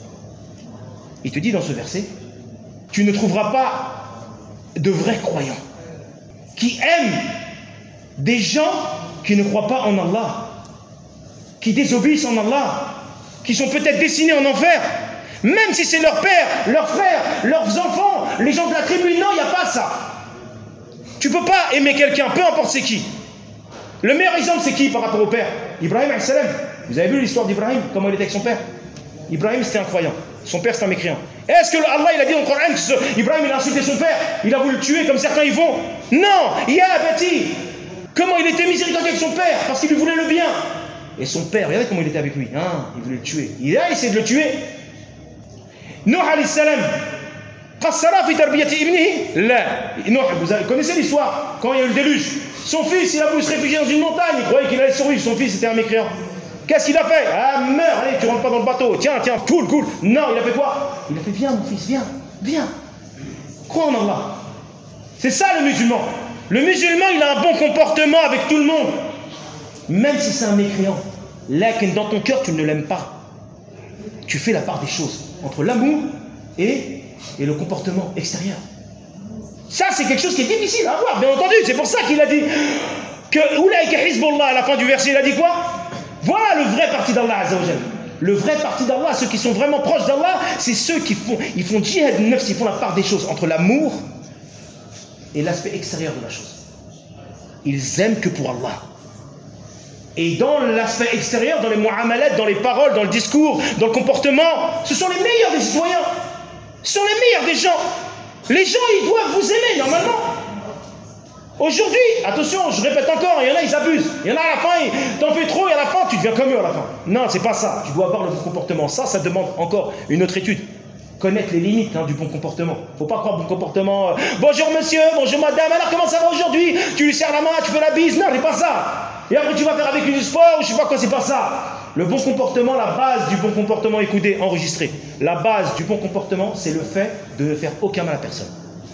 Il te dit dans ce verset, tu ne trouveras pas de vrais croyants qui aiment des gens qui ne croient pas en Allah, qui désobéissent en Allah, qui sont peut-être destinés en enfer, même si c'est leur père, leurs frères, leurs enfants, les gens de la tribu. Non, il n'y a pas ça. Tu ne peux pas aimer quelqu'un, peu importe c'est qui. Le meilleur exemple, c'est qui par rapport au père? Ibrahim alayhi salam. Vous avez vu l'histoire d'Ibrahim, comment il était avec son père? Ibrahim, c'était un croyant. Son père, c'est un mécréant. Est-ce que Allah, il a dit dans le Coran que ce, Ibrahim, il a insulté son père? Il a voulu le tuer comme certains y vont? Non. Ya Abati. Comment il était miséricordieux avec son père? Parce qu'il lui voulait le bien. Et son père, regardez comment il était avec lui. Hein, il voulait le tuer. Il a essayé de le tuer. Nuh alayhi salam. Qassara fi tarbiyati ibnihi? La. Nuh, vous connaissez l'histoire? Quand il y a eu le déluge, son fils, il a voulu se réfugier dans une montagne. Il croyait qu'il allait survivre. Son fils était un mécréant. Qu'est-ce qu'il a fait? Ah, meurs, allez, tu rentres pas dans le bateau. Tiens, tiens, cool, cool. Non, il a fait quoi? Il a fait, viens, mon fils, viens, viens. Crois en Allah. C'est ça le musulman. Le musulman, il a un bon comportement avec tout le monde. Même si c'est un mécréant. Là, dans ton cœur, tu ne l'aimes pas. Tu fais la part des choses entre l'amour et, et le comportement extérieur. Ça, c'est quelque chose qui est difficile à avoir, bien entendu. C'est pour ça qu'il a dit que Oulaïka Hizbullah, à la fin du verset, il a dit quoi? Voilà le vrai parti d'Allah Azza wa Jal. Le vrai parti d'Allah, ceux qui sont vraiment proches d'Allah, c'est ceux qui font, ils font djihad nafs, ils font la part des choses entre l'amour et l'aspect extérieur de la chose. Ils aiment que pour Allah. Et dans l'aspect extérieur, dans les mu'amalat, dans les paroles, dans le discours, dans le comportement, ce sont les meilleurs des citoyens. Ce sont les meilleurs des gens. Les gens, ils doivent vous aimer, normalement. Aujourd'hui, attention, je répète encore, il y en a, ils abusent. Il y en a à la fin, t'en fais trop et à la fin, tu deviens comme eux à la fin. Non, c'est pas ça. Tu dois avoir le bon comportement. Ça, ça demande encore une autre étude. Connaître les limites hein, du bon comportement. Faut pas croire bon comportement. Euh, bonjour monsieur, bonjour madame, alors comment ça va aujourd'hui? Tu lui serres la main, tu fais la bise. Non, c'est pas ça. Et après, tu vas faire avec une sport ou je sais pas quoi, c'est pas ça. Le bon comportement, la base du bon comportement, écoutez, enregistré. La base du bon comportement, c'est le fait de ne faire aucun mal à personne.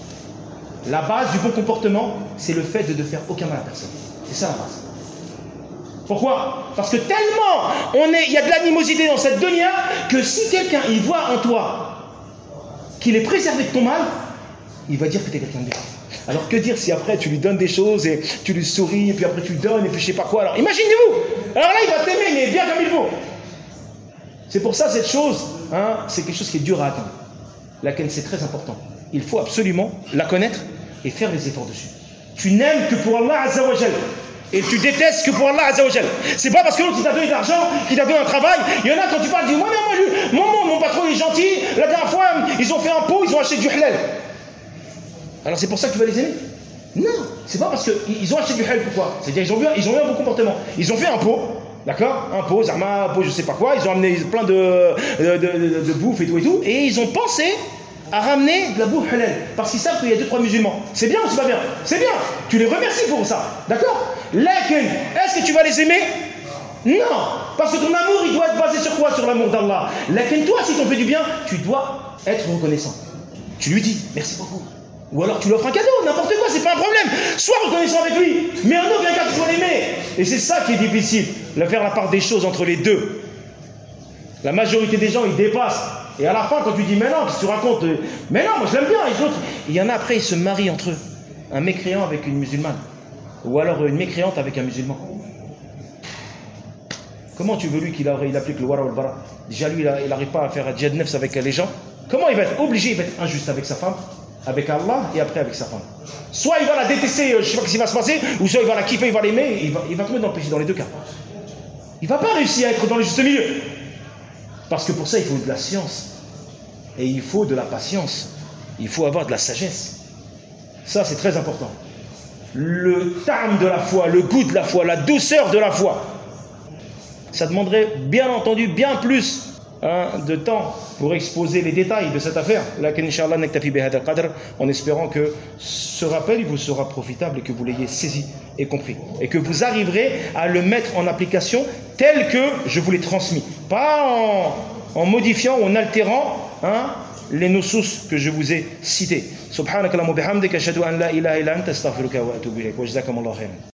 La base du bon comportement, c'est le fait de ne faire aucun mal à personne. C'est ça la base. Pourquoi? Parce que tellement on est, il y a de l'animosité dans cette dunya que si quelqu'un il voit en toi qu'il est préservé de ton mal, il va dire que tu es quelqu'un de bien. Alors que dire si après tu lui donnes des choses et tu lui souris et puis après tu lui donnes et puis je sais pas quoi. Alors imaginez-vous. Alors là il va t'aimer mais bien comme il faut. C'est pour ça cette chose, hein, c'est quelque chose qui est dur à atteindre. Laquelle c'est très important. Il faut absolument la connaître et faire les efforts dessus. Tu n'aimes que pour Allah Azza wa Jal. Et tu détestes que pour Allah Azza wa Jal. C'est pas parce que l'autre t'a donné de l'argent, qu'il t'a donné un travail. Il y en a quand tu parles, dis moi non, moi, lui, mon, mon, mon patron il est gentil. La dernière fois, ils ont fait un pot, ils ont acheté du halal. Alors c'est pour ça que tu vas les aimer? Non, c'est pas parce qu'ils ont acheté du halal, pourquoi? C'est-à-dire qu'ils ont, ils ont eu un bon comportement. Ils ont fait un pot, d'accord? Un pot, zarma, un pot, je sais pas quoi. Ils ont amené plein de, de, de, de, de bouffe et tout et tout. Et ils ont pensé à ramener de la bouffe halal. Parce qu'ils savent qu'il y a deux, trois musulmans. C'est bien ou c'est pas bien? C'est bien. Tu les remercies pour ça. D'accord? Lakin, est-ce que tu vas les aimer? Non. Parce que ton amour, il doit être basé sur quoi? Sur l'amour d'Allah. Lakin, toi, si t'en fais du bien, tu dois être reconnaissant. Tu lui dis, merci beaucoup. Ou alors tu lui offres un cadeau, n'importe quoi, c'est pas un problème. Sois reconnaissant avec lui. Mais en aucun cas, tu dois l'aimer. Et c'est ça qui est difficile. De faire la part des choses entre les deux. La majorité des gens, ils dépassent. Et à la fin, quand tu dis, mais non, qu'est-ce que tu racontes? Mais non, moi je l'aime bien, et les autres. Il y en a après, ils se marient entre eux. Un mécréant avec une musulmane. Ou alors une mécréante avec un musulman. Comment tu veux lui qu'il il applique le wara ou le bara? Déjà lui, il n'arrive pas à faire un djihad nefs avec les gens. Comment il va être obligé, il va être injuste avec sa femme, avec Allah et après avec sa femme? Soit il va la détester, je ne sais pas ce qui va se passer, ou soit il va la kiffer, il va l'aimer, il va, il va tomber dans le péché dans les deux cas. Il ne va pas réussir à être dans le juste milieu. Parce que pour ça, il faut de la science. Et il faut de la patience. Il faut avoir de la sagesse. Ça, c'est très important. Le terme de la foi, le goût de la foi, la douceur de la foi. Ça demanderait, bien entendu, bien plus hein, de temps pour exposer les détails de cette affaire. Lakin, Inch'Allah, naktafi bihadha al-qadr, en espérant que ce rappel il vous sera profitable et que vous l'ayez saisi et compris. Et que vous arriverez à le mettre en application tel que je vous l'ai transmis. Pas en, en modifiant ou en altérant hein, les nusus que je vous ai cités. Subhanakallahumma bihamdika ashhadu an la ilaha illa anta astaghfiruka wa atubu ilayk. Wa jazakumullahu khairan.